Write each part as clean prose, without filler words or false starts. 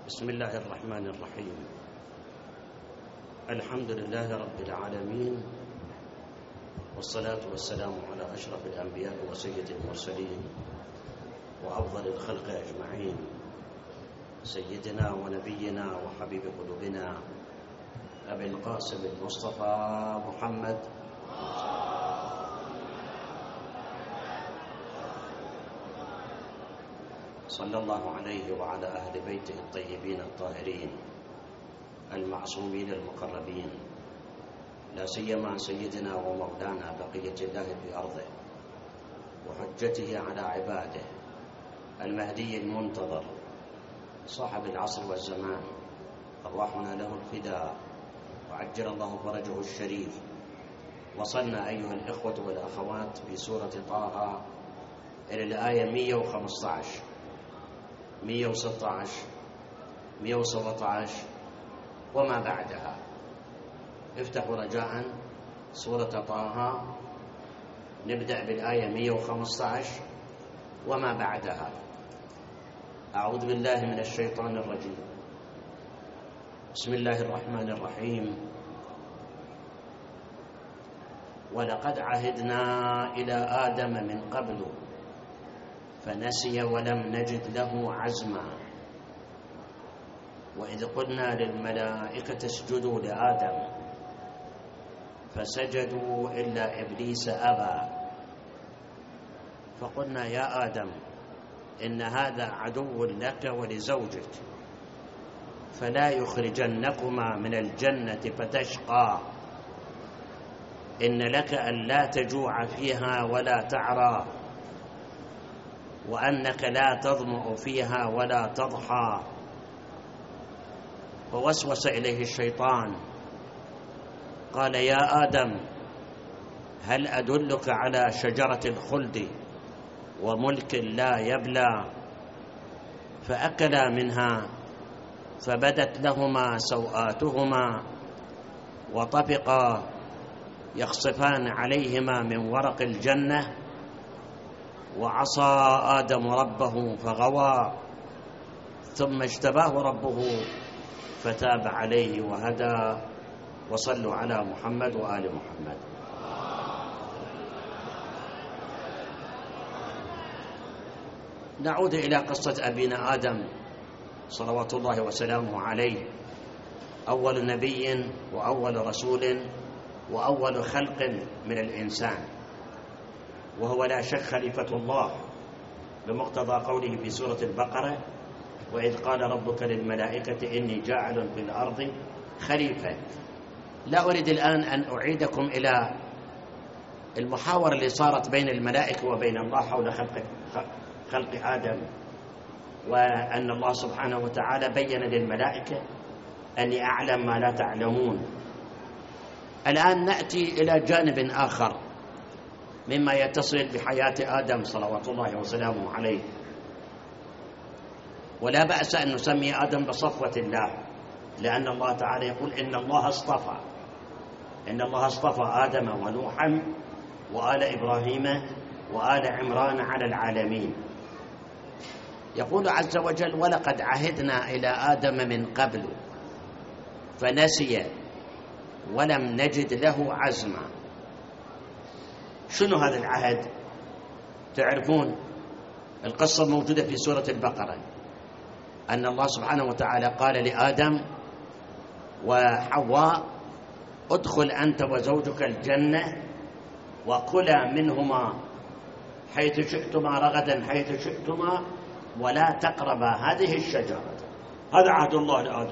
بسم الله الرحمن الرحيم. الحمد لله رب العالمين، والصلاة والسلام على أشرف الأنبياء وسيد المرسلين وأفضل الخلق أجمعين، سيدنا ونبينا وحبيب قلوبنا أبي القاسم المصطفى محمد صلى الله عليه وعلى أهل بيته الطيبين الطاهرين المعصومين المقربين، لا سيما سيدنا ومولانا بقية الله في أرضه وحجته على عباده المهدي المنتظر صاحب العصر والزمان، أرواحنا له الفداء وعجل الله فرجه الشريف. وصلنا أيها الإخوة والأخوات في سورة طه إلى الآية 115 116 117 وما بعدها. افتحوا رجاء سورة طه، نبدأ بالآية 115 وما بعدها. أعوذ بالله من الشيطان الرجيم. بسم الله الرحمن الرحيم. ولقد عهدنا إلى آدم من قبل فنسي ولم نجد له عزما، وإذ قلنا للملائكة اسجدوا لآدم فسجدوا إلا إبليس أبى، فقلنا يا آدم إن هذا عدو لك ولزوجك فلا يخرجنكما من الجنة فتشقى، إن لك ألا تجوع فيها ولا تعرى، وأنك لا تظمأ فيها ولا تضحى. فوسوس إليه الشيطان قال يا آدم هل أدلك على شجرة الخلد وملك لا يبلى؟ فأكلا منها فبدت لهما سوآتهما وطفقا يخصفان عليهما من ورق الجنة، وعصى آدم ربه فغوى، ثم اجتباه ربه فتاب عليه وهدى. وصلوا على محمد وآل محمد. نعود إلى قصة أبينا آدم صلوات الله وسلامه عليه، أول نبي وأول رسول وأول خلق من الإنسان، وهو لا شك خليفة الله بمقتضى قوله في سورة البقرة وإذ قال ربك للملائكة إني جاعل في الأرض خليفة. لا أريد الآن أن أعيدكم إلى المحاورة اللي صارت بين الملائكة وبين الله حول خلق آدم، وأن الله سبحانه وتعالى بين للملائكة أني أعلم ما لا تعلمون. الآن نأتي إلى جانب آخر مما يتصل بحياة آدم صلوات الله وسلامه عليه، ولا بأس أن نسمي آدم بصفوة الله، لأن الله تعالى يقول إن الله اصطفى آدم ونوحا وآل إبراهيم وآل عمران على العالمين. يقول عز وجل ولقد عهدنا إلى آدم من قبل فنسي ولم نجد له عزما. شنو هذا العهد؟ تعرفون القصة موجودة في سورة البقرة، أن الله سبحانه وتعالى قال لآدم وحواء ادخل أنت وزوجك الجنة وكلا منهما حيث شئتما رغدا حيث شئتما ولا تقربا هذه الشجرة. هذا عهد الله لآدم،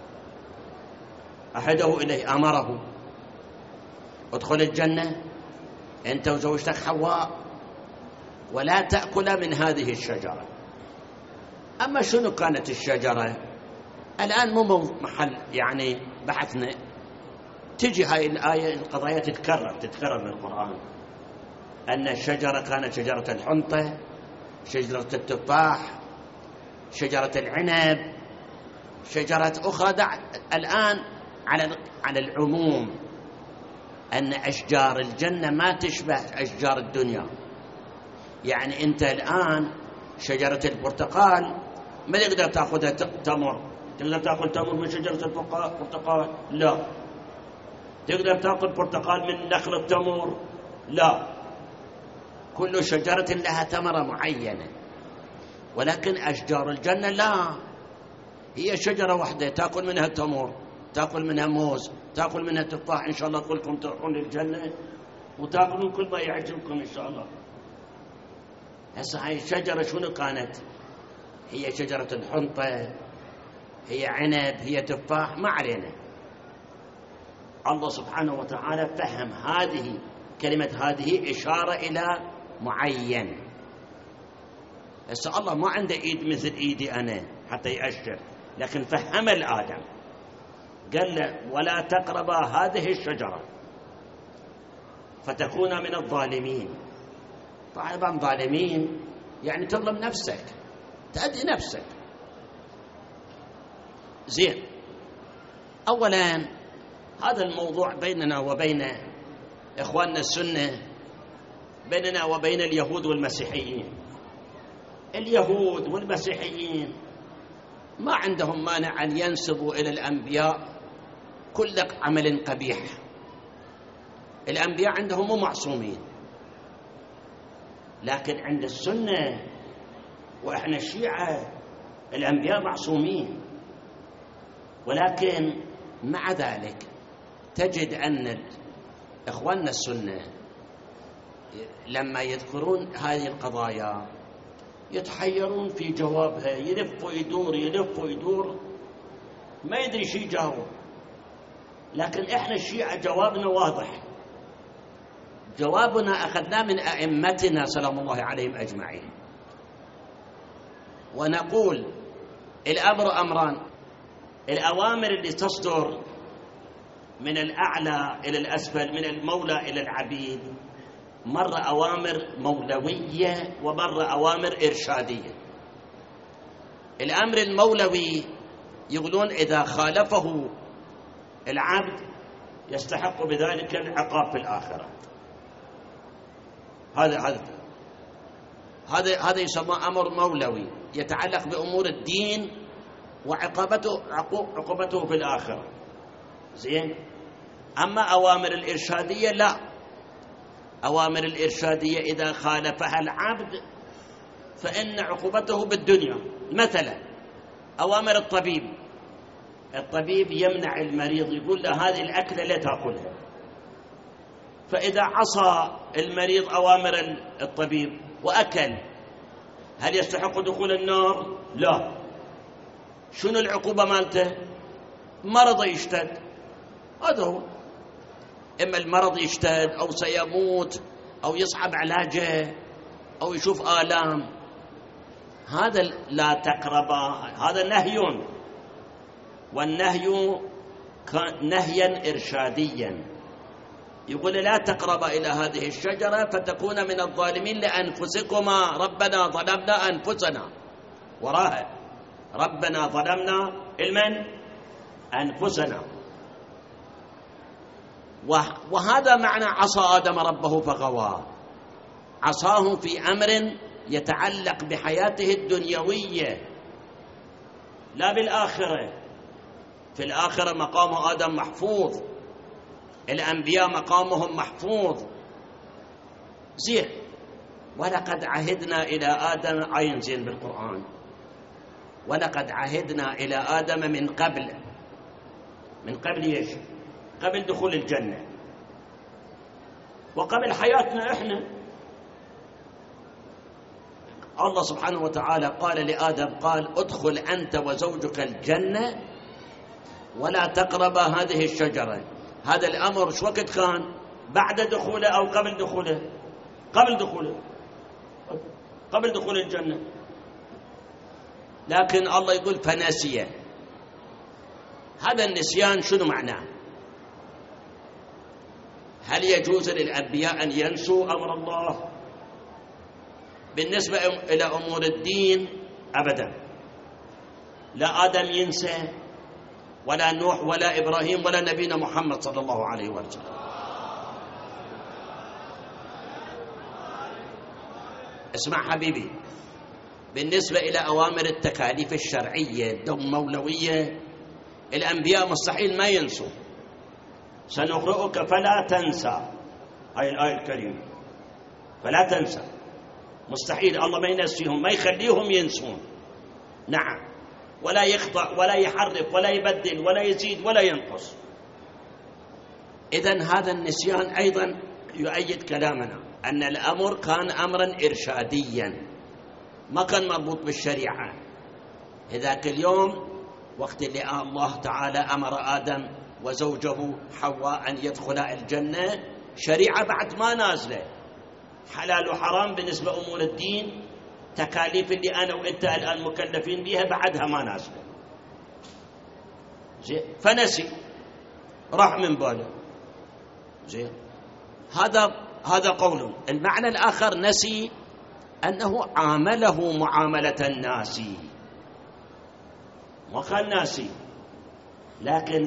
أحده إليه، أمره ادخل الجنة أنت وزوجتك حواء ولا تأكل من هذه الشجرة. أما شنو كانت الشجرة الآن مو محل يعني بحثنا، تجي هاي الآية القضايا تتكرر بالقرآن، أن الشجرة كانت شجرة الحنطة، شجرة التفاح، شجرة العنب، شجرة أخرى. الآن على العموم أن أشجار الجنة ما تشبه أشجار الدنيا. يعني أنت الآن شجرة البرتقال ما تقدر تأخذها تمر تقدر تأكل تمر من شجرة البرتقال؟ لا. تقدر تأكل برتقال من نخل التمر؟ لا. كل شجرة لها ثمرة معينة، ولكن أشجار الجنة لا، هي شجرة واحدة تأكل منها تمر، تأكل منها موز، تأكل منها تفاح، إن شاء الله كلكم تروحون للجنة وتأكلون كل ما يعجبكم إن شاء الله. هسه هاي الشجرة شنو كانت؟ هي شجرة الحنطة، هي عنب، هي تفاح، ما علينا. الله سبحانه وتعالى فهم هذه كلمة هذه إشارة إلى معين. هسه الله ما عنده إيد مثل إيدي أنا حتى يأشر، لكن فهم الآدم، قال له ولا تقربا هذه الشجرة فتكون من الظالمين. طبعا ظالمين يعني تظلم نفسك، تأذي نفسك. زين، أولا هذا الموضوع بيننا وبين إخواننا السنة، بيننا وبين اليهود والمسيحيين. اليهود والمسيحيين ما عندهم مانع أن ينسبوا إلى الأنبياء كل عمل قبيح. الأنبياء عندهم مو معصومين، لكن عند السنة وإحنا الشيعة الأنبياء معصومين. ولكن مع ذلك تجد أن إخواننا السنة لما يذكرون هذه القضايا يتحيرون في جوابها، يلف ويدور يلف ويدور، ما يدري شو يجاوب. لكن إحنا الشيعة جوابنا واضح، جوابنا أخذناه من أئمتنا سلام الله عليهم أجمعين. ونقول الأمر أمران: الأوامر اللي تصدر من الأعلى إلى الأسفل، من المولى إلى العبيد، مرة أوامر مولوية ومرة أوامر إرشادية. الأمر المولوي يقولون إذا خالفه العبد يستحق بذلك العقاب في الآخرة. هذا يسمى أمر مولوي يتعلق بأمور الدين وعقوبته في الآخرة. زين. أما أوامر الإرشادية لا، أوامر الإرشادية إذا خالفها العبد فإن عقوبته بالدنيا. مثلا أوامر الطبيب يمنع المريض، يقول له هذه الأكلة لا تأكلها، فإذا عصى المريض أوامر الطبيب وأكل، هل يستحق دخول النار؟ لا. شنو العقوبة مالته؟ مرض يشتد، هذا هو، إما المرض يشتد أو سيموت أو يصعب علاجه أو يشوف آلام. هذا لا تقربا، هذا نهي، والنهي نهيا إرشاديا. يقول لا تقربا إلى هذه الشجرة فتكون من الظالمين لأنفسكما ربنا ظلمنا أنفسنا، وراها ربنا ظلمنا أنفسنا. وهذا معنى عصى آدم ربه فغوى، عصاه في أمر يتعلق بحياته الدنيوية لا بالآخرة. في الآخرة مقام آدم محفوظ، الأنبياء مقامهم محفوظ. زين. ولقد عهدنا إلى آدم، عين زين بالقرآن، ولقد عهدنا إلى آدم من قبل إيش؟ قبل دخول الجنة وقبل حياتنا إحنا. الله سبحانه وتعالى قال لآدم، قال ادخل أنت وزوجك الجنة ولا تقربا هذه الشجرة. هذا الأمر شو وقت كان؟ بعد دخوله أو قبل دخوله؟ قبل دخول الجنة. لكن الله يقول فنسي. هذا النسيان شنو معناه؟ هل يجوز للأنبياء أن ينسوا أمر الله؟ بالنسبة إلى أمور الدين أبدا، لا آدم ينسى ولا نوح ولا إبراهيم ولا نبينا محمد صلى الله عليه وسلم. اسمع حبيبي، بالنسبة إلى أوامر التكاليف الشرعية الدمولوية الأنبياء مستحيل ما ينسوا. سنقرئك فلا تنسى، هاي الآية الكريمة، فلا تنسى، مستحيل الله ما ينسيهم، ما يخليهم ينسون. نعم، ولا يخطأ ولا يحرف ولا يبدل ولا يزيد ولا ينقص. إذن هذا النسيان أيضا يؤيد كلامنا أن الأمر كان أمرا إرشاديا، ما كان مربوط بالشريعة. إذاك اليوم وقت اللي الله تعالى أمر آدم وزوجه حواء أن يدخلا الجنة، شريعة بعد ما نازلة، حلال وحرام بالنسبة أمور الدين، تكاليف اللي أنا وإنت الآن مكلفين بها بعدها ما نازلة. زين، فنسي، راح من باله. زين، هذا قول. المعنى الآخر نسي أنه عامله معاملة الناس، ما كان ناسي، لكن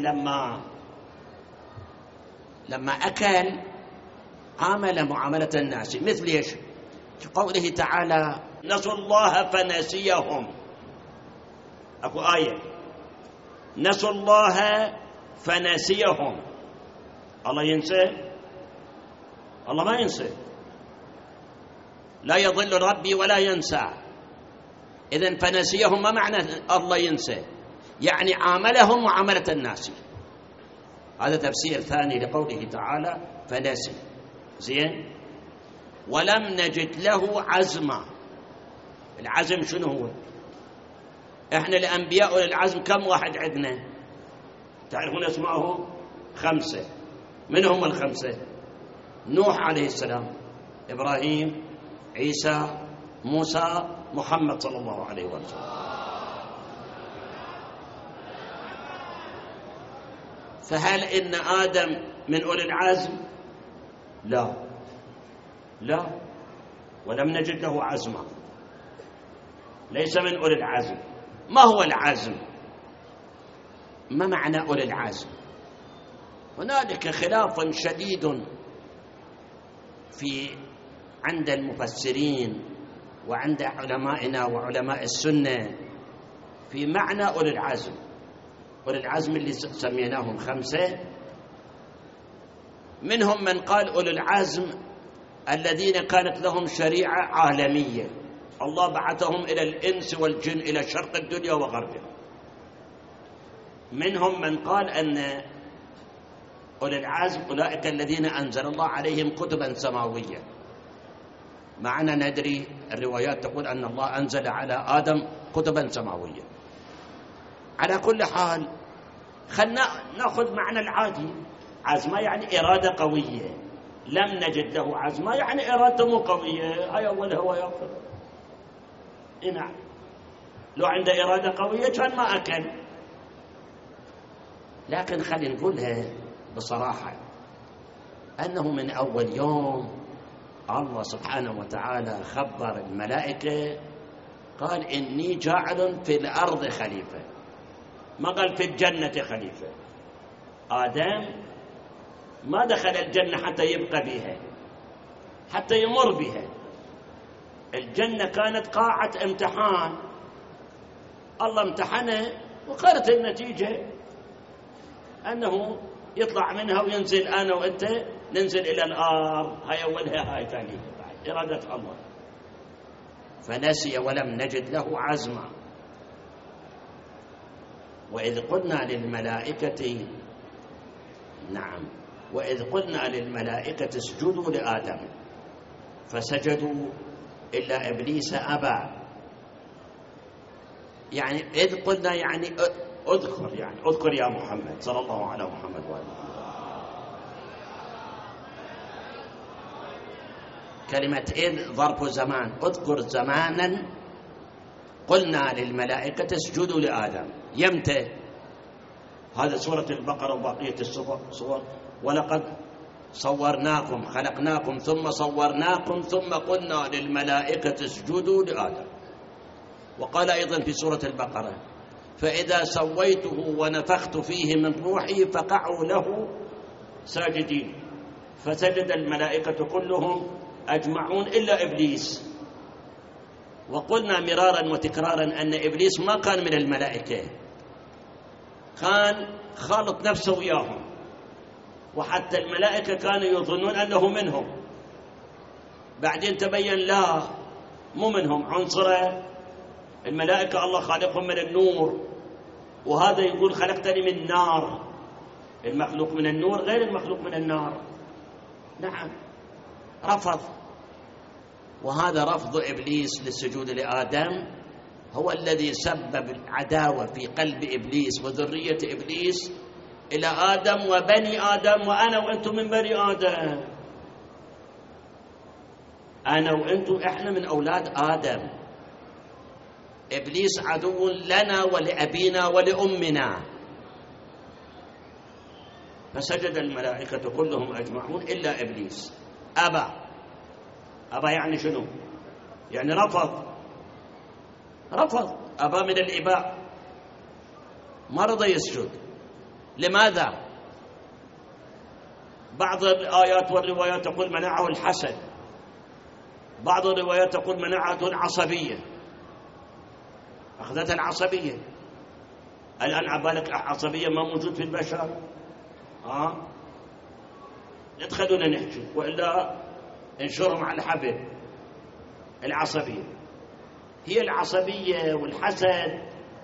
لما أكل عامل معاملة الناس. مثل ايش؟ قوله تعالى نسوا الله فنسيهم. اكو آية نسوا الله فنسيهم. الله ينسى؟ الله ما ينسى، لا يضل ربي ولا ينسى. إذن فنسيهم ما معنى الله ينسى؟ يعني عاملهم معاملة الناس. هذا تفسير ثاني لقوله تعالى فنسي. زين، ولم نجد له عزما. العزم شنو هو؟ احنا الأنبياء والعزم كم واحد عندنا؟ تعرفون اسمائهم؟ 5. من هم ال5؟ نوح عليه السلام، إبراهيم، عيسى، موسى، محمد صلى الله عليه وسلم. فهل إن آدم من أولي العزم؟ لا، ولم نجد له عزما، ليس من أولي العزم. ما هو العزم؟ ما معنى أولي العزم؟ هنالك خلاف شديد عند المفسرين وعند علمائنا وعلماء السنة في معنى أولي العزم. أولي العزم اللي سميناهم 5، منهم من قال أولي العزم الذين كانت لهم شريعة عالمية، الله بعثهم إلى الإنس والجن، إلى شرق الدنيا وغربها. منهم من قال أن أولي العزم أولئك الذين أنزل الله عليهم كتبا سماوية. معنا ندري الروايات تقول أن الله أنزل على آدم كتبا سماوية. على كل حال خلنا نأخذ معنى العادي. عزمة يعني إرادة قوية، لم نجد له عزمة يعني إرادته مو قوية، هاي أولها ويأخذ. نعم، لو عنده إرادة قوية كان ما أكل. لكن خلينا نقولها بصراحة أنه من أول يوم الله سبحانه وتعالى خبر الملائكة، قال إني جاعل في الأرض خليفة، ما قال في الجنة خليفة. آدم ما دخل الجنة حتى يبقى بها، حتى يمر بها. الجنة كانت قاعة امتحان، الله امتحنه وقالت النتيجة أنه يطلع منها وينزل. أنا وأنت ننزل إلى الأرض، هاي أولها هاي ثانيها، إرادة الله. فنسي ولم نجد له عزما. وإذ قلنا للملائكة، نعم، وإذ قلنا للملائكة اسجدوا لآدم فسجدوا إلا إبليس أبى. يعني إذ قلنا يعني اذكر، يعني اذكر يا محمد صلى الله على محمد وآله. كلمة إذ ظرف زمان، اذكر زمانا قلنا للملائكة اسجدوا لآدم. يمتى؟ هذا سورة البقرة وبقية السور. ولقد صورناكم، خلقناكم ثم صورناكم ثم قلنا للملائكة اسجدوا لآدم. وقال أيضا في سورة البقرة فإذا سويته ونفخت فيه من روحي فقعوا له ساجدين. فسجد الملائكة كلهم أجمعون إلا إبليس. وقلنا مرارا وتكرارا أن إبليس ما كان من الملائكة، كان خالط نفسه وياهم، وحتى الملائكة كانوا يظنون أنه منهم، بعدين تبين لا، مو منهم، عنصره. الملائكة الله خالقهم من النور، وهذا يقول خلقتني من نار. المخلوق من النور غير المخلوق من النار. نعم، رفض. وهذا رفض إبليس للسجود لآدم هو الذي سبب العداوة في قلب إبليس وذرية إبليس إلى آدم وبني آدم، وأنا وأنتم من بني آدم. أنا وأنتم إحنا من أولاد آدم. إبليس عدو لنا ولأبينا ولأمنا. فسجد الملائكة كلهم أجمعون إلا إبليس، أبى. أبى يعني شنو؟ يعني رفض أبى من الإباء، ما رضى يسجد. لماذا؟ بعض الآيات والروايات تقول منعه الحسد، بعض الروايات تقول منعته العصبية، أخذتها العصبية. الآن عبالك عصبية ما موجود في البشر؟ ندخلنا نحكي، وإلا انشرهم على الحبل. العصبية هي العصبية والحسد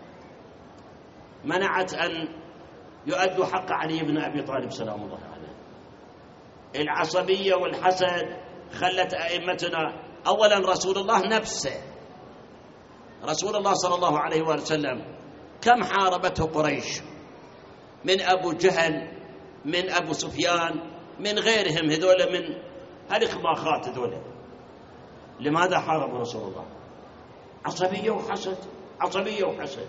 منعت أن يؤدوا حق علي بن أبي طالب سلام الله عليه. العصبية والحسد خلت أئمتنا، أولا رسول الله نفسه، رسول الله صلى الله عليه وسلم كم حاربته قريش، من أبو جهل، من أبو سفيان، من غيرهم، هذول من هالإخباخات هذول. لماذا حاربوا رسول الله؟ عصبية وحسد، عصبية وحسد.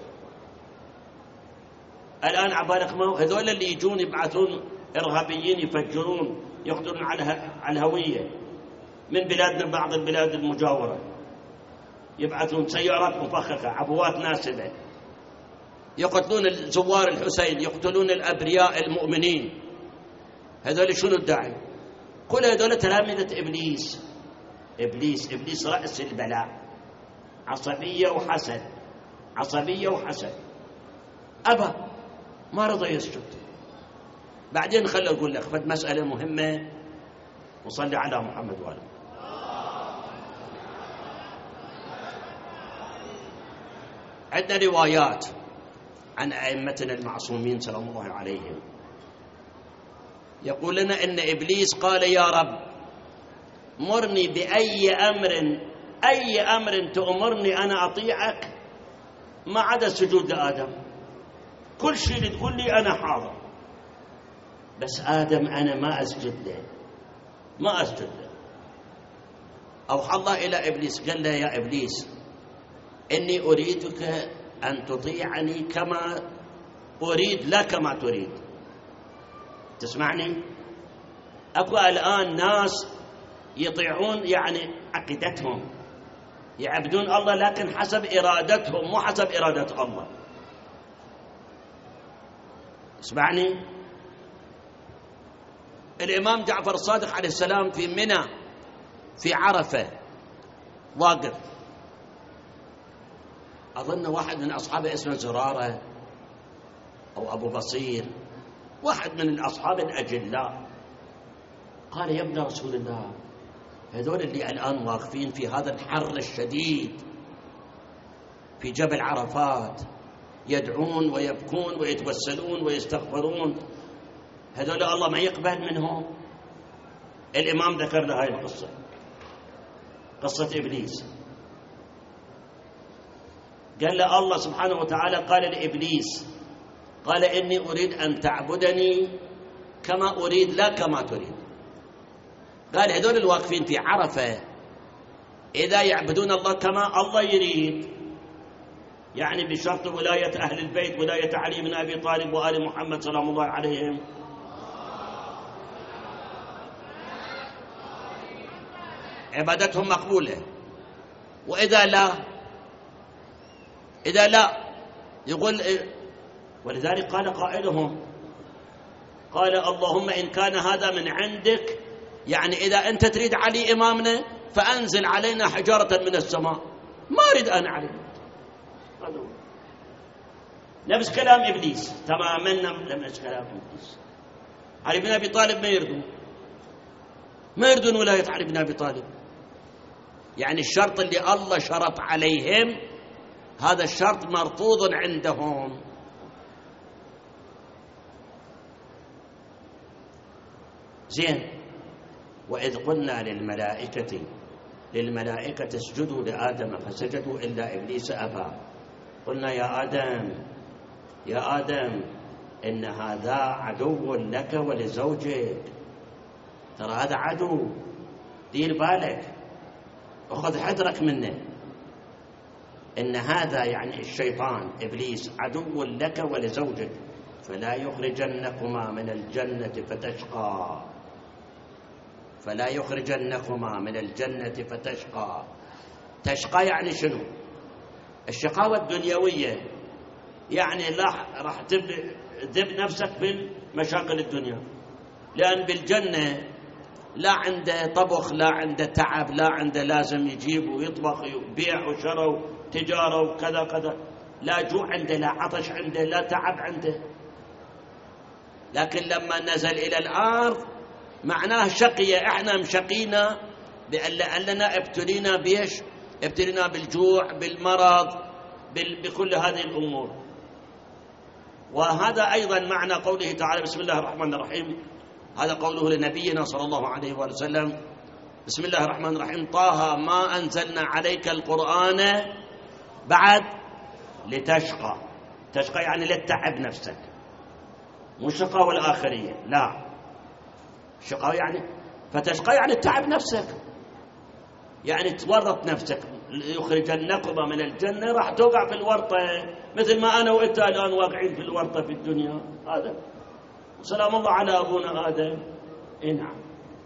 الآن عبالك ما هذول اللي يجون يبعثون إرهابيين يفجرون يقتلون على الهوية من بلادنا، بعض البلاد المجاورة يبعثون سيارات مفخخة، عبوات ناسبة، يقتلون زوار الحسين، يقتلون الأبرياء المؤمنين. هذول شنو الداعي؟ كل هذول تلامذة إبليس. إبليس رأس البلاء. عصبية وحسد، عصبية وحسد. أبى، ما رضى يسجد. بعدين خلوا أقول لك فد مسألة مهمة، وصلي على محمد وآله. عندنا روايات عن أئمتنا المعصومين سلام الله عليهم، يقول لنا إن إبليس قال يا رب مرني بأي أمر، أي أمر تأمرني أنا أطيعك ما عدا السجود لآدم. كل شيء اللي تقول لي أنا حاضر، بس آدم أنا ما أسجد له، ما أسجد له. أوحى الله إلى إبليس قال له يا إبليس إني أريدك أن تطيعني كما أريد لا كما تريد. تسمعني؟ أكو الآن ناس يطيعون يعني عقيدتهم، يعبدون الله لكن حسب إرادتهم مو حسب إرادة الله. اسمعني، الإمام جعفر الصادق عليه السلام في منى في عرفة واقف، أظن واحد من أصحابه اسمه زرارة أو أبو بصير، واحد من الأصحاب الأجلاء، قال يا ابن رسول الله هذول اللي الآن واقفين في هذا الحر الشديد في جبل عرفات يدعون ويبكون ويتوسلون ويستغفرون، هذول الله ما يقبل منهم؟ الإمام ذكر له هاي القصة، قصة إبليس. قال له الله سبحانه وتعالى قال لإبليس، قال إني أريد أن تعبدني كما أريد لا كما تريد. قال هذول الواقفين في عرفة إذا يعبدون الله كما الله يريد، يعني بشرط ولاية أهل البيت، ولاية علي بن أبي طالب وآل محمد سلام الله عليهم، عبادتهم مقبولة. وإذا لا يقول، ولذلك قال قائلهم قال اللهم إن كان هذا من عندك، يعني إذا أنت تريد علي إمامنا فأنزل علينا حجارة من السماء. ما أريد أنا أعرف. نفس كلام إبليس تماما، نفس كلام إبليس. علي بن أبي طالب ما يردون ولاية علي بن أبي طالب. يعني الشرط اللي الله شرط عليهم هذا الشرط مرفوض عندهم. زين. وإذ قلنا للملائكة اسجدوا لآدم فسجدوا إلا إبليس أبى. قلنا يا آدم إن هذا عدو لك ولزوجك، ترى هذا عدو، دير بالك، أخذ حذرك منه. إن هذا يعني الشيطان إبليس عدو لك ولزوجك فلا يخرجنكما من الجنة فتشقى. فلا يخرجنكما من الجنة فتشقى. تشقى يعني شنو؟ الشقاوة الدنيوية، يعني راح تذب نفسك بالمشاكل الدنيا، لأن بالجنة لا عنده طبخ، لا عنده تعب، لا عنده لازم يجيب ويطبخ وبيع وشراء وتجارة وكذا كذا، لا جوع عنده، لا عطش عنده، لا تعب عنده. لكن لما نزل إلى الأرض معناه شقية. احنا مشقينا لأننا ابتلينا بيش؟ ابتلينا بالجوع، بالمرض، بكل هذه الأمور. وهذا أيضا معنى قوله تعالى بسم الله الرحمن الرحيم، هذا قوله لنبينا صلى الله عليه وسلم بسم الله الرحمن الرحيم: طه ما أنزلنا عليك القرآن بعد لتشقى. تشقى يعني لتتعب نفسك، مو الشقاوة الآخرية، لا، الشقاوة يعني فتشقى يعني تتعب نفسك، يعني تورط نفسك. يخرجنكما من الجنة، راح توقع في الورطة مثل ما أنا وإنت الآن واقعين في الورطة في الدنيا. هذا سلام الله على أبونا آدم. نعم.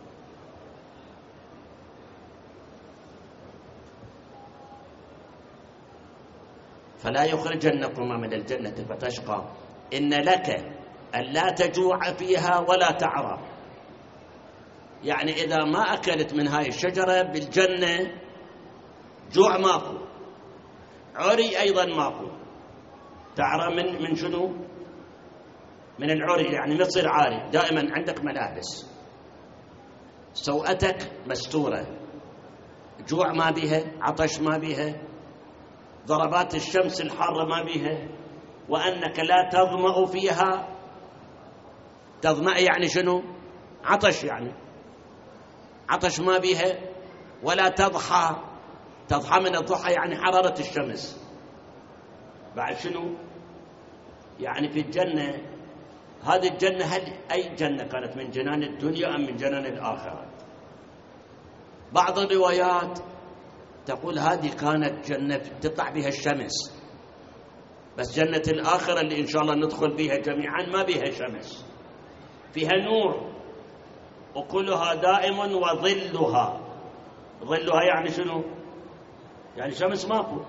فلا يخرجنكما من الجنة فتشقى إن لك ألا تجوع فيها ولا تعرى. يعني إذا ما أكلت من هاي الشجرة بالجنة جوع ماكو، عري أيضا ماكو. تعرى من شنو؟ من العري، يعني ما تصير عاري، دائما عندك ملابس، سوءتك مستورة، جوع ما بيها، عطش ما بيها، ضربات الشمس الحارة ما بيها، وأنك لا تظمأ فيها. تظمأ يعني شنو؟ عطش، يعني عطش ما بيها. ولا تضحى، تضحى من الضحى يعني حرارة الشمس. بعد شنو؟ يعني في الجنة، هذه الجنة هل أي جنة كانت؟ من جنان الدنيا أم من جنان الآخرة؟ بعض الروايات تقول هذه كانت جنة تطلع بها الشمس، بس جنة الآخرة اللي إن شاء الله ندخل بها جميعا ما بها شمس، فيها نور، وكلها دائم وظلها. ظلها يعني شنو؟ يعني شمس ماكو.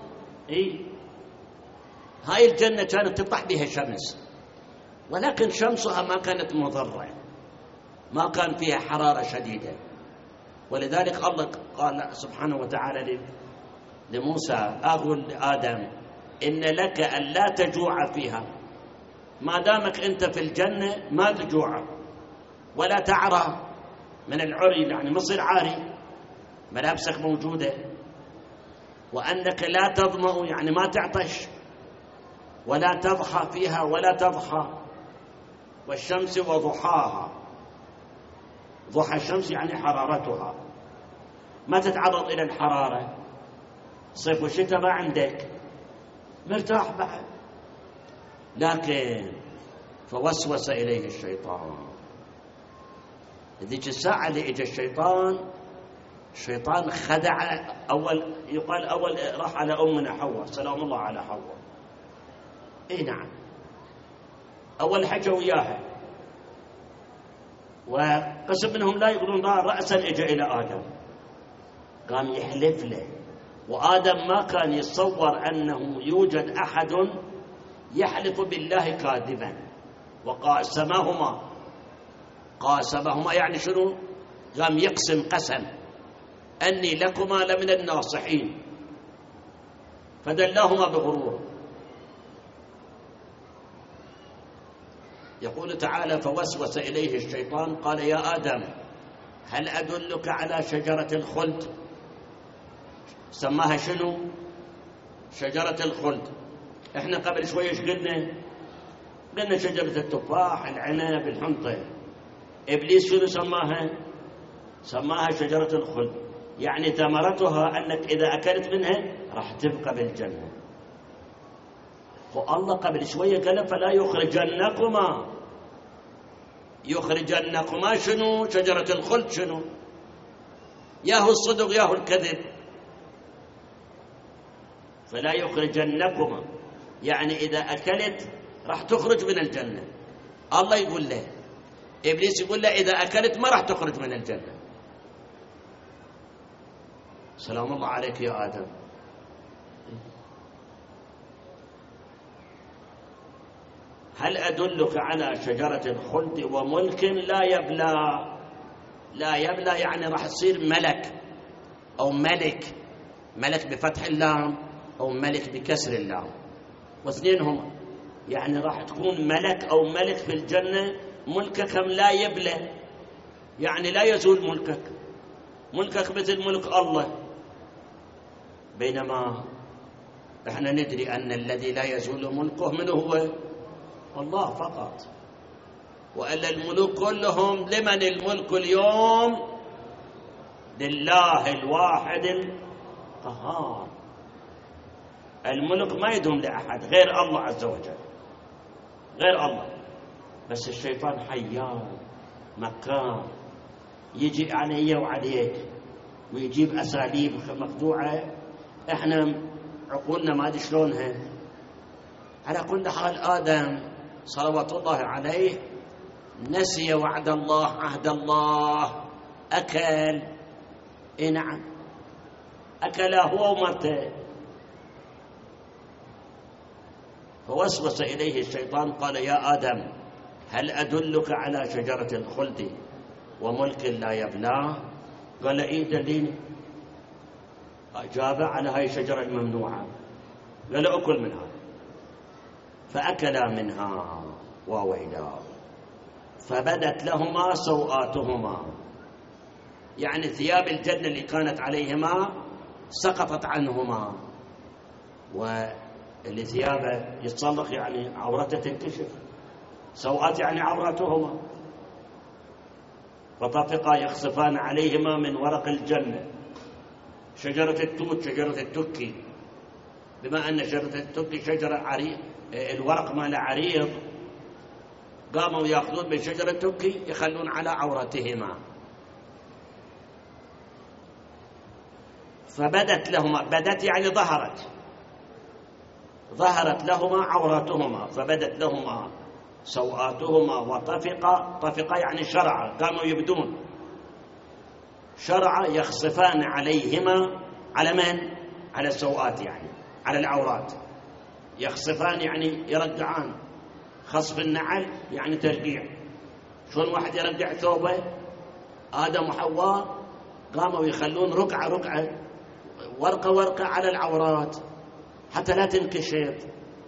هاي الجنة كانت تطلع بها شمس، ولكن شمسها ما كانت مضرة، ما كان فيها حرارة شديدة. ولذلك الله قال سبحانه وتعالى لموسى: أقول لآدم إن لك ألا تجوع فيها. ما دامك أنت في الجنة ما تجوع ولا تعرى من العري، يعني مصير عاري، ملابسك موجودة. وأنك لا تظمأ يعني ما تعطش، ولا تضحى فيها ولا تضحى. والشمس وضحاها، ضحى الشمس يعني حرارتها، ما تتعرض إلى الحرارة. صيف وشتاء ما عندك، مرتاح بعد. لكن فوسوس إليه الشيطان. ذيك الساعة اللي إجا الشيطان خدع. يقال أول راح على أمنا حواء، سلام الله على حواء. نعم، أول حكى وياها، وقسم منهم لا يقولون رأسا إجا إلى آدم، قام يحلف له. وآدم ما كان يتصور أنه يوجد أحد يحلف بالله كاذبا. قاسمهما يعني شنو؟ قام يقسم قسم: أني لكما لمن الناصحين. فدلاهما بغرور. يقول تعالى: فوسوس إليه الشيطان قال: يا آدم هل أدلك على شجرة الخلد؟ سماها شنو؟ شجرة الخلد. احنا قبل شوي ايش قلنا شجرة التفاح، العنب، الحنطة. إبليس شنو سماها شجرة الخلد، يعني ثمرتها أنك إذا أكلت منها راح تبقى بالجنة. والله قبل شوية قال: فلا يخرجنكما شنو؟ شجرة الخلد شنو؟ ياهو الصدق ياهو الكذب. فلا يخرجنكما يعني إذا أكلت راح تخرج من الجنة. الله يقول له، إبليس يقول له إذا أكلت ما راح تخرج من الجنة. سلام الله عليك يا آدم. هل أدلك على شجرة الخلد وملك لا يبلى؟ لا يبلى يعني راح تصير ملك أو ملك، ملك بفتح اللام أو ملك بكسر اللام، واثنينهم يعني راح تكون ملك أو ملك في الجنة. ملكك لا يبلى يعني لا يزول ملكك مثل ملك الله، بينما احنا ندري أن الذي لا يزول ملكه من هو؟ الله فقط. وألا الملوك كلهم لمن الملك اليوم؟ لله الواحد القهار. الملك ما يدوم لأحد غير الله عز وجل، غير الله. بس الشيطان حيان مكار، يجي علي وعليك ويجيب أساليب مخدوعة احنا عقولنا ما ادري شلونها. على كل حال آدم صلوات الله عليه نسي وعد الله، عهد الله، أكل. نعم أكل هو ومرته. فوسوس إليه الشيطان قال: يا آدم هل أدلك على شجرة الخلد وملك لا يبلى؟ قال: إيه دليني. أجاب على هاي الشجرة الممنوعة. قال: أكل منها. فأكلا منها وويلا فبدت لهما سوآتهما، يعني ثياب الجنة اللي كانت عليهما سقطت عنهما، واللي ثيابه يتصلخ يعني عورته تنكشف، سوآت يعني عورتهما. فطفقا يخصفان عليهما من ورق الجنة. شجرة التوت، شجرة التكي، بما أن شجرة التكي شجرة عريض، الورق ماله عريض، قاموا يأخذون من شجرة التكي يخلون على عورتهما. فبدت لهما، بدت يعني ظهرت لهما عوراتهما، فبدت لهما سوآتهما وطفقا يعني شرع، قاموا يبدون شرع يخصفان عليهما. على من؟ على السوآت يعني على العورات. يخصفان يعني يرجعان. خصف النعل يعني ترجيع. شلون واحد يرجع ثوبه؟ آدم وحواء قاموا يخلون رقعة ورقة على العورات حتى لا تنكشف.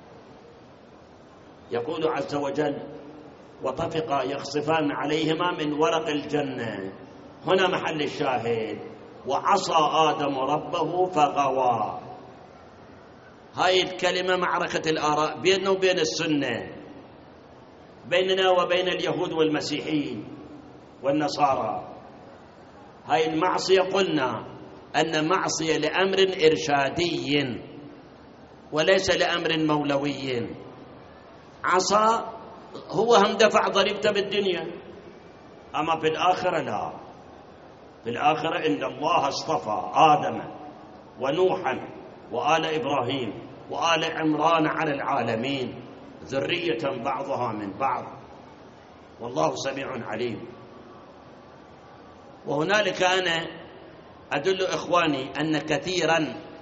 يقول عز وجل: وطفقا يخصفان عليهما من ورق الجنة. هنا محل الشاهد: وعصى آدم ربه فغوى. هاي الكلمة معركة الآراء بيننا وبين السنة، بيننا وبين اليهود والمسيحيين والنصارى. هاي المعصية قلنا أن معصية لأمر إرشادي وليس لأمر مولوي. عصى هو هم دفع ضريبته بالدنيا، أما في الآخرة لا. في الآخرة إن الله اصطفى آدم ونوحا وآل إبراهيم وآل عمران على العالمين ذرية بعضها من بعض، والله سميع عليم. وهنالك أنا أدل إخواني أن كثيرا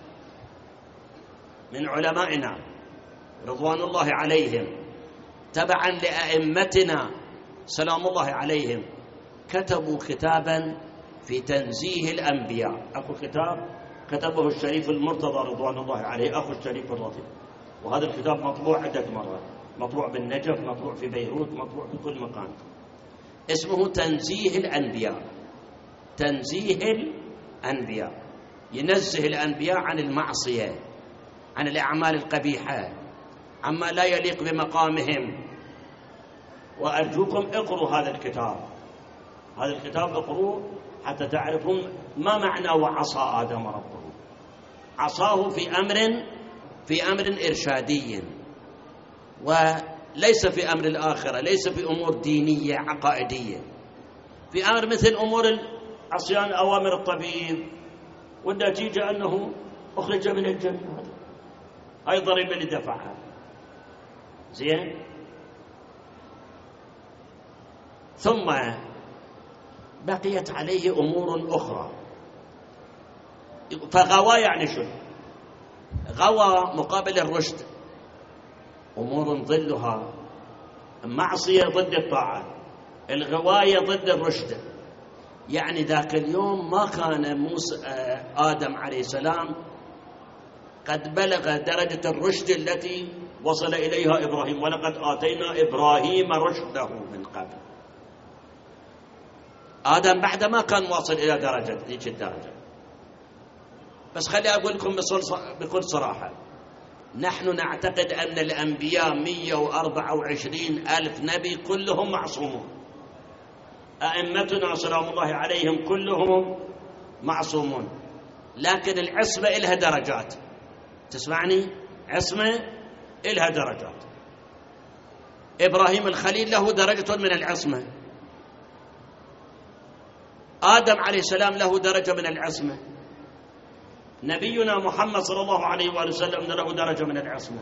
من علمائنا رضوان الله عليهم تبعا لأئمتنا سلام الله عليهم كتبوا كتابا في تنزيه الأنبياء. أكو كتاب كتبه الشريف المرتضى رضوان الله عليه، أخو الشريف الرضي، وهذا الكتاب مطبوع عدة مرات، مطبوع بالنجف، مطبوع في بيروت، مطبوع في كل مكان. اسمه تنزيه الأنبياء. تنزيه الأنبياء، ينزه الأنبياء عن المعصية، عن الأعمال القبيحة، عما لا يليق بمقامهم. وأرجوكم اقروا هذا الكتاب، هذا الكتاب اقروه حتى تعرفون ما معنى وعصى آدم ربه. عصاه في أمر إرشادي، وليس في أمر الآخرة، ليس في أمور دينية عقائدية، في أمر مثل أمور عصيان أوامر الطبيب، والنتيجة أنه أخرج من الجنة. هاي ضريبة اللي دفعها. زين. ثم بقيت عليه أمور أخرى. فغوى يعني شو؟ غوى مقابل الرشد، أمور ظلها معصية ضد الطاعة، الغواية ضد الرشد. يعني ذاك اليوم ما كان آدم عليه السلام قد بلغ درجة الرشد التي وصل إليها إبراهيم، ولقد آتينا إبراهيم رشده من قبل. آدم بعد ما كان واصل إلى درجة ذيك الدرجة. بس خلي أقول لكم بكل صراحة، نحن نعتقد أن الأنبياء 124,000 نبي كلهم معصومون. أئمتنا سلام الله عليهم كلهم معصومون، لكن العصمة إلها درجات. تسمعني؟ عصمة إلها درجات. إبراهيم الخليل له درجة من العصمة، آدم عليه السلام له درجة من العصمة، نبينا محمد صلى الله عليه وآله وسلم له درجة من العصمة.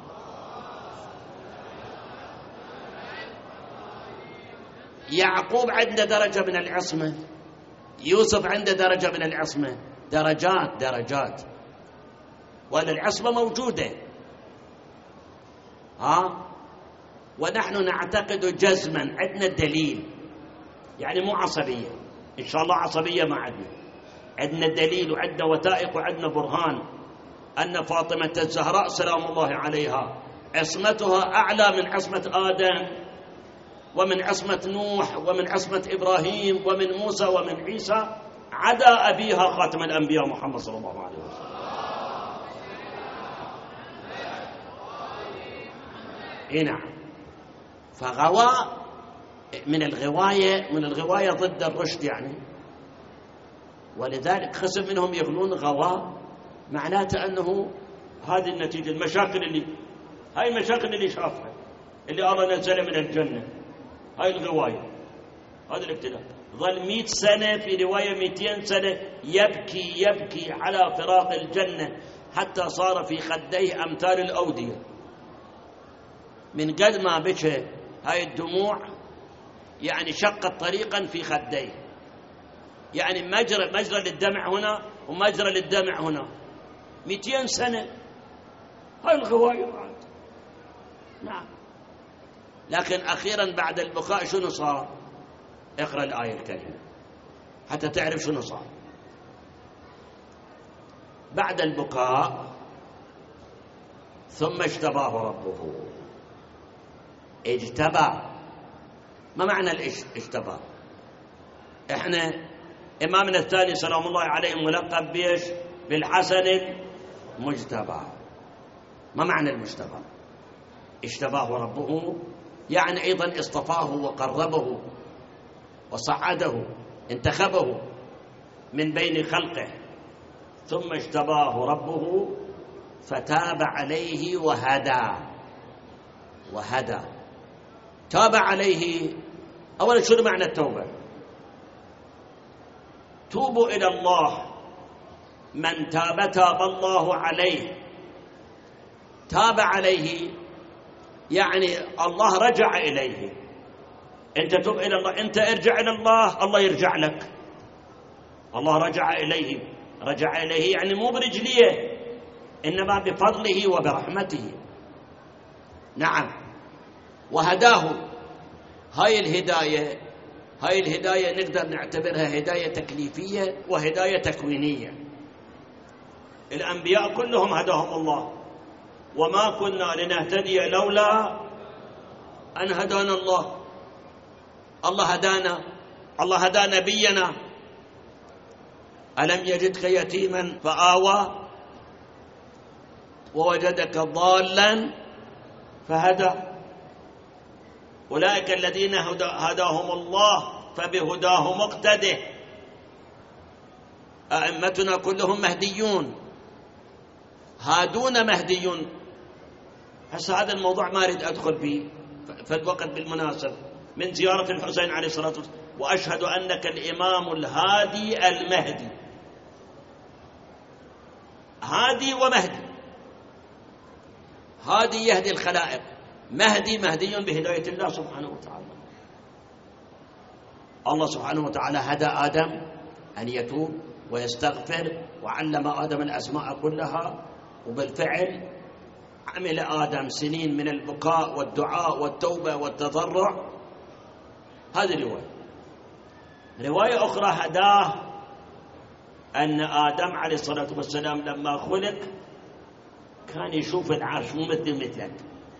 يعقوب عنده درجة من العصمة، يوسف عنده درجة من العصمة. درجات ولا العصمة موجودة. ونحن نعتقد جزما، عندنا دليل، يعني مو عصبية، إن شاء الله عصبية ما عندنا دليل وعندنا وثائق وعندنا برهان أن فاطمة الزهراء سلام الله عليها عصمتها أعلى من عصمة آدم، ومن عصمة نوح، ومن عصمة إبراهيم، ومن موسى، ومن عيسى، عدا أبيها خاتم الأنبياء محمد صلى الله عليه وسلم. نعم. فغوى من الغواية ضد الرشد يعني، ولذلك خصم منهم يقولون غوى معناته أنه هذه النتيجة، هاي المشاكل اللي شافها، اللي الله نزل من الجنة، هاي الغواية، هذا الابتلاء. ظل 100 سنة، في رواية 200 سنة يبكي على فراق الجنة، حتى صار في خديه أمثال الأودية. من قد ما بكى هاي الدموع يعني شقت طريقا في خديه، يعني مجرى للدمع هنا ومجرى للدمع هنا. 200 سنة هاي الغواية. نعم. لكن أخيرا بعد البكاء شنو صار؟ اقرأ الآية الكريمة حتى تعرف شنو صار. بعد البكاء ثم اجتباه ربه. اجتبى، ما معنى الاجتبى؟ احنا إمامنا الثاني سلام الله عليه ملقب بيش؟ بالحسن المجتبى. ما معنى المجتبى؟ اجتباه ربه يعني أيضا اصطفاه وقربه وصعده، انتخبه من بين خلقه. ثم اجتباه ربه فتاب عليه وهدى. تاب عليه. أولا شنو معنى التوبة؟ توبوا إلى الله، من تاب الله عليه. تاب عليه يعني الله رجع إليه. أنت تب إلى الله، أنت ارجع إلى الله، الله يرجع لك. الله رجع إليه يعني مو برجليه، إنما بفضله وبرحمته. نعم. وهداه. هاي الهداية نقدر نعتبرها هداية تكليفية وهداية تكوينية. الأنبياء كلهم هداهم الله، وما كنا لنهتدي لولا أن هدانا الله. الله هدانا، الله هدى نبينا. ألم يجدك يتيما فآوى ووجدك ضالا فهدى. أولئك الذين هداهم الله فبهداه مقتده. أئمتنا كلهم مهديون، هادون مهديون. هسه هذا الموضوع ما أريد أدخل فيه في الوقت بالمناسب، من زيارة الحسين عليه الصلاة والسلام، وأشهد أنك الإمام الهادي المهدي، هادي ومهدي. هادي يهدي الخلائق، مهدي بهداية الله سبحانه وتعالى. الله سبحانه وتعالى هدى آدم أن يتوب ويستغفر، وعلم آدم الأسماء كلها، وبالفعل عمل آدم سنين من البكاء والدعاء والتوبة والتضرع. هذه رواية أخرى هداه أن آدم عليه الصلاة والسلام لما خلق كان يشوف العرش مو مثلك،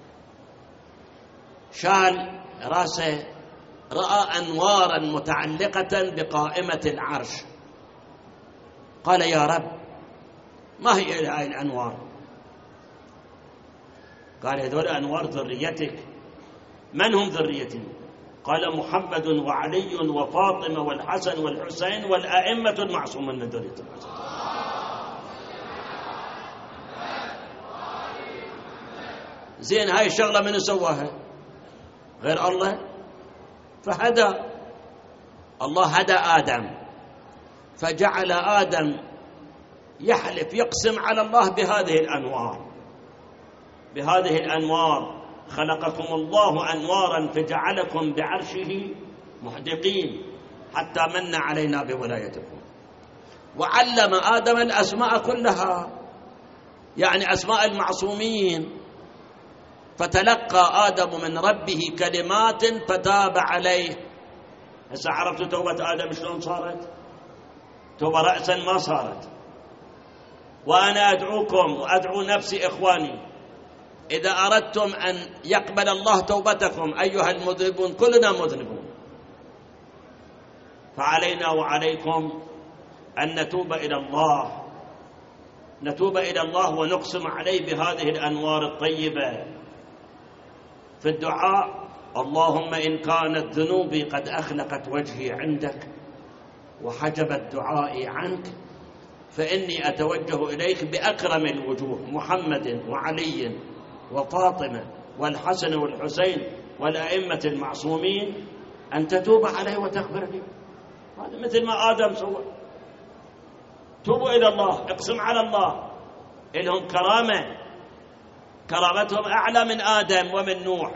شال راسه رأى أنوارا متعلقة بقائمة العرش. قال يا رب ما هي هذه الأنوار؟ قال هذول أنوار ذريتك. من هم ذريتي؟ قال محمد وعلي وفاطمة والحسن والحسين والأئمة المعصومون من ذرية الحسن. زين، هاي الشغلة من سواها؟ غير الله. فهدى الله، هدى آدم، فجعل آدم يحلف يقسم على الله بهذه الأنوار. بهذه الأنوار خلقكم الله أنوارا فجعلكم بعرشه محدقين حتى من علينا بولايتكم. وعلم آدم الأسماء كلها، يعني أسماء المعصومين. فتلقى آدم من ربه كلمات فتاب عليه. هسه عرفتوا توبة آدم شلون صارت؟ توبة رأسا ما صارت. وأنا أدعوكم وأدعو نفسي إخواني، إذا أردتم أن يقبل الله توبتكم أيها المذنبون، كلنا مذنبون، فعلينا وعليكم أن نتوب إلى الله، نتوب إلى الله ونقسم عليه بهذه الأنوار الطيبة في الدعاء. اللهم إن كانت ذنوبي قد أخلقت وجهي عندك وحجبت دعائي عنك، فإني أتوجه إليك بأكرم الوجوه، محمد وعلي وفاطمة والحسن والحسين والأئمة المعصومين، أن تتوب عليه وتغفر لي. هذا مثل ما آدم سوى. توبوا إلى الله، اقسم على الله. إلهم كرامة، كرامتهم أعلى من آدم ومن نوح.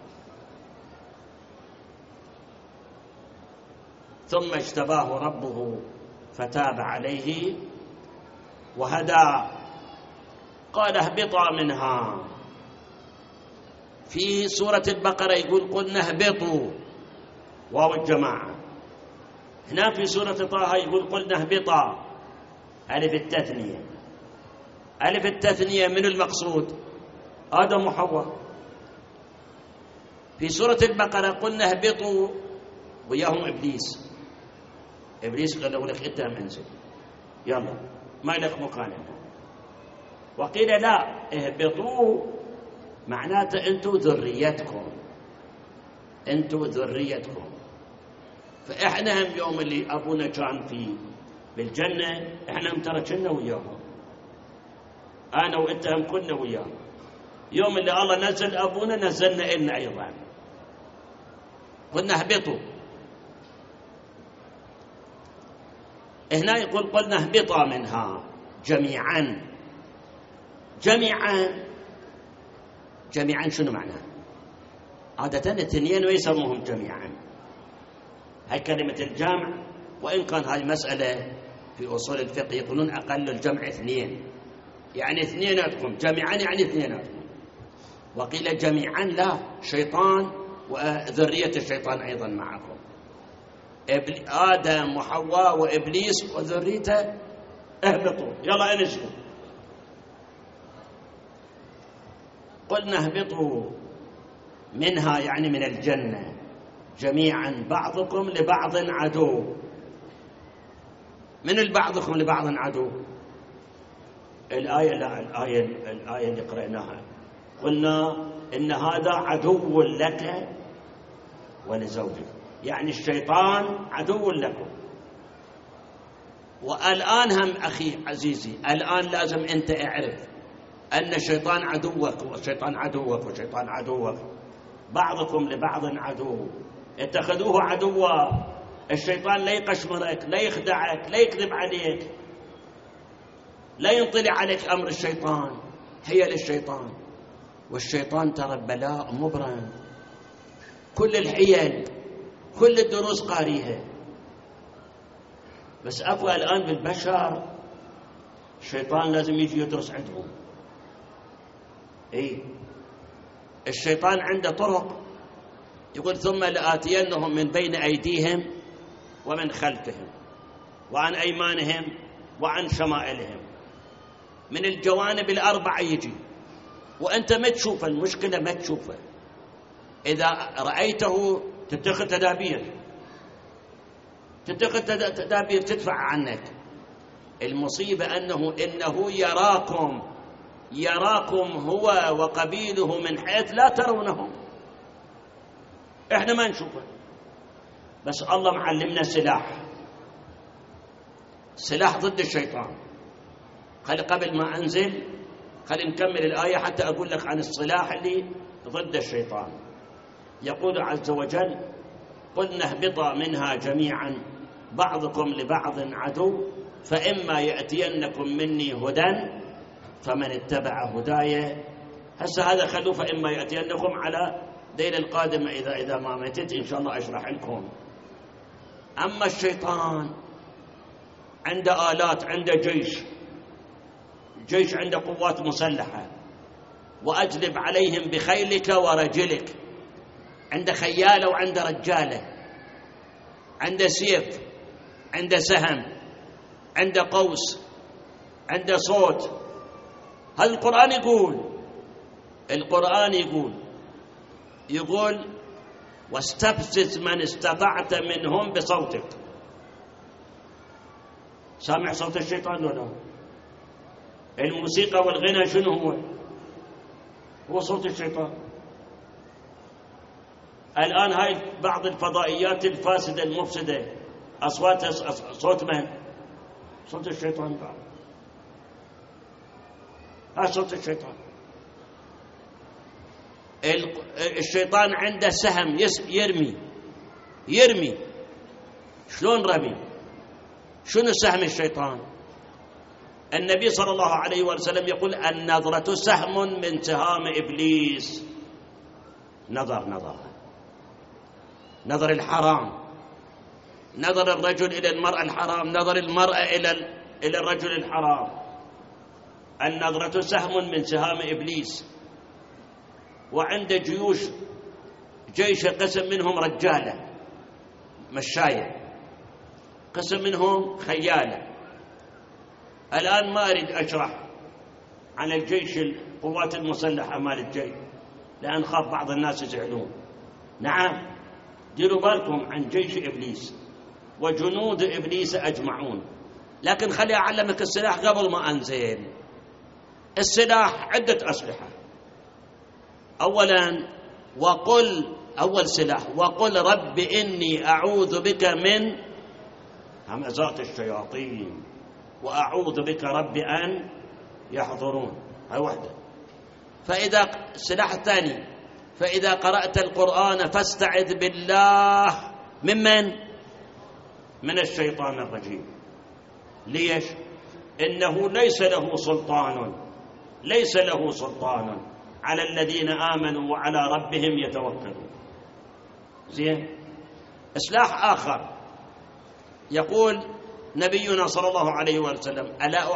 ثم اجتباه ربه فتاب عليه وهدى. قال اهبطا منها. في سورة البقرة يقول قلنا اهبطوا، واو الجماعة. هنا في سورة طه يقول قلنا اهبطا، ألف التثنية. ألف التثنية من المقصود؟ آدم وحواء. في سورة البقرة قلنا اهبطوا وياهم إبليس. إبليس قال لك أنت منزل، يلا ما لك مكاننا. وقيل لا، اهبطوا معناته أنتم ذريتكم، أنتم ذريتكم. فإحنا هم يوم اللي أبونا كان بالجنة، إحنا هم ترى كنا وياهم، أنا وأنت هم كنا وياهم. يوم اللي الله نزل أبونا نزلنا إلنا أيضا. قلنا اهبطوا. هنا يقول قلنا اهبطا منها جميعا. جميعا شنو معناه؟ عادة الاثنين ويسموهم جميعا. هاي كلمة الجمع، وإن كان هاي مسألة في أصول الفقه يقولون أقل الجمع اثنين، يعني اثنيناتكم. جميعا يعني اثنيناتكم. وقيل جميعا لا، شيطان وذرية الشيطان أيضا معكم، آدم وحواء وإبليس وذريته. اهبطوا يلا انزلوا. قلنا اهبطوا منها يعني من الجنة جميعا بعضكم لبعض عدو. من البعضكم لبعض عدو؟ الآية لا، الآية اللي قرأناها قلنا إن هذا عدو لك ولزوجك، يعني الشيطان عدو لكم. والآن هم أخي عزيزي، الآن لازم أنت اعرف أن الشيطان عدوك والشيطان عدوك والشيطان عدوك، بعضكم لبعض عدو، اتخذوه عدوا. الشيطان لا يقشمرك، لا يخدعك، لا يكذب عليك، لا ينطلع عليك أمر الشيطان، هي للشيطان. والشيطان ترى بلاء مبرم، كل الحيل كل الدروس قاريها، بس أقوى الآن بالبشر الشيطان لازم يجي يدرس عندهم. الشيطان عنده طرق، يقول ثم لآتينهم من بين أيديهم ومن خلفهم وعن أيمانهم وعن شمائلهم، من الجوانب الأربعة يجي، وأنت ما تشوفه، المشكلة ما تشوفه، إذا رأيته تتخذ تدابير تدفع عنك. المصيبة إنه يراكم هو وقبيله من حيث لا ترونهم، إحنا ما نشوفه، بس الله معلمنا سلاح ضد الشيطان. قبل ما أنزل خلي نكمل الآية حتى أقول لك عن السلاح اللي ضد الشيطان. يقول عز وجل قلنا اهبطا منها جميعا بعضكم لبعض عدو فإما يأتينكم مني هدى فمن اتبع هداي. هسه هذا خلوه فإما يأتينكم على دين القادمة إذا ما متت إن شاء الله أشرح لكم. أما الشيطان عنده آلات، عنده جيش عنده قوات مسلحة، وأجلب عليهم بخيلك ورجلك، عنده خيالة وعنده رجالة، عنده سيف، عنده سهم، عنده قوس، عنده صوت. هذا القرآن يقول واستفزز من استطعت منهم بصوتك. سامع صوت الشيطان ولا؟ الموسيقى والغنى شنو هو صوت الشيطان. الآن هاي بعض الفضائيات الفاسدة المفسدة أصواتها صوت من؟ صوت الشيطان. بعض هذا صوت الشيطان. الشيطان عنده سهم يرمي. شلون رمي؟ شنو سهم الشيطان؟ النبي صلى الله عليه وسلم يقول النظرة سهم من سهام إبليس. نظر الحرام، نظر الرجل إلى المرأة الحرام، نظر المرأة إلى الرجل الحرام. النظرة سهم من سهام إبليس. وعند جيش قسم منهم رجالة مشاية، قسم منهم خيالة. الآن ما أريد أشرح عن الجيش القوات المسلحة مال الجيش لأن خاف بعض الناس يزعلون. نعم، ديروا بالكم عن جيش إبليس وجنود إبليس أجمعون. لكن خلي أعلمك السلاح قبل ما أنزل. السلاح عدة أسلحة. أولا أول سلاح وقل رب إني أعوذ بك من همزات الشياطين وأعوذ بك رب أن يحضرون. هاي واحدة. السلاح الثاني فإذا قرأت القرآن فاستعذ بالله من الشيطان الرجيم. ليش؟ إنه ليس له سلطان على الذين آمنوا وعلى ربهم يتوكلون. زين. سلاح آخر يقول نبينا صلى الله عليه وسلم ألا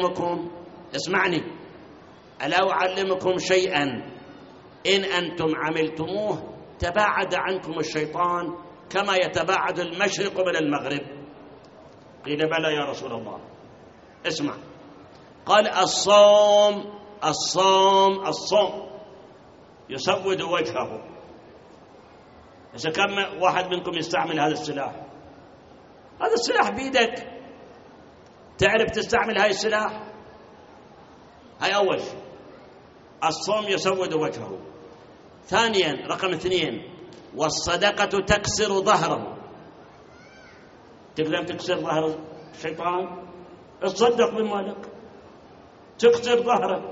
أعلمكم شيئا إن أنتم عملتموه تباعد عنكم الشيطان كما يتباعد المشرق من المغرب. قيل بلى يا رسول الله. اسمع. قال الصوم يسود وجهه. إذا كان واحد منكم يستعمل هذا السلاح، هذا السلاح بيدك، تعرف تستعمل هاي السلاح؟ هاي أول شيء، الصوم يسود وجهه. ثانيا، رقم 2، والصدقة تكسر ظهره. تقدر تكسر ظهر الشيطان؟ اتصدق بمالك تكسر ظهره.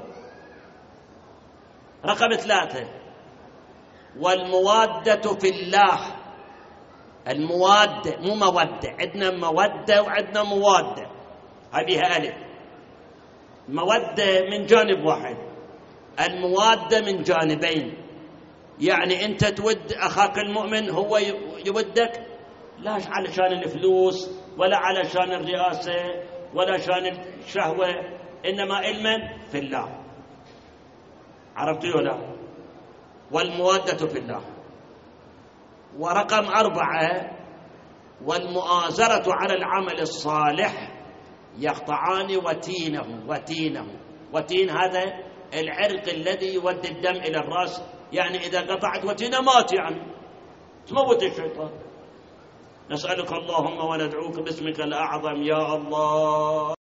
رقم 3، والموادة في الله. الموادة مو مودة، عندنا مودة وعندنا موادة، هاي بيها ألف. مودة من جانب واحد، الموادة من جانبين. يعني أنت تود أخاك المؤمن، هو يودك لا علشان الفلوس ولا علشان الرئاسة ولا عشان الشهوة، إنما علما في الله. عرفتوا ولا؟ والموادة في الله. ورقم 4، والمؤازرة على العمل الصالح يقطعان وتينه. وتين هذا العرق الذي يودي الدم إلى الرأس، يعني إذا قطعت وتينه مات، يعني تموت الشيطان. نسألك اللهم وندعوك باسمك الأعظم يا الله.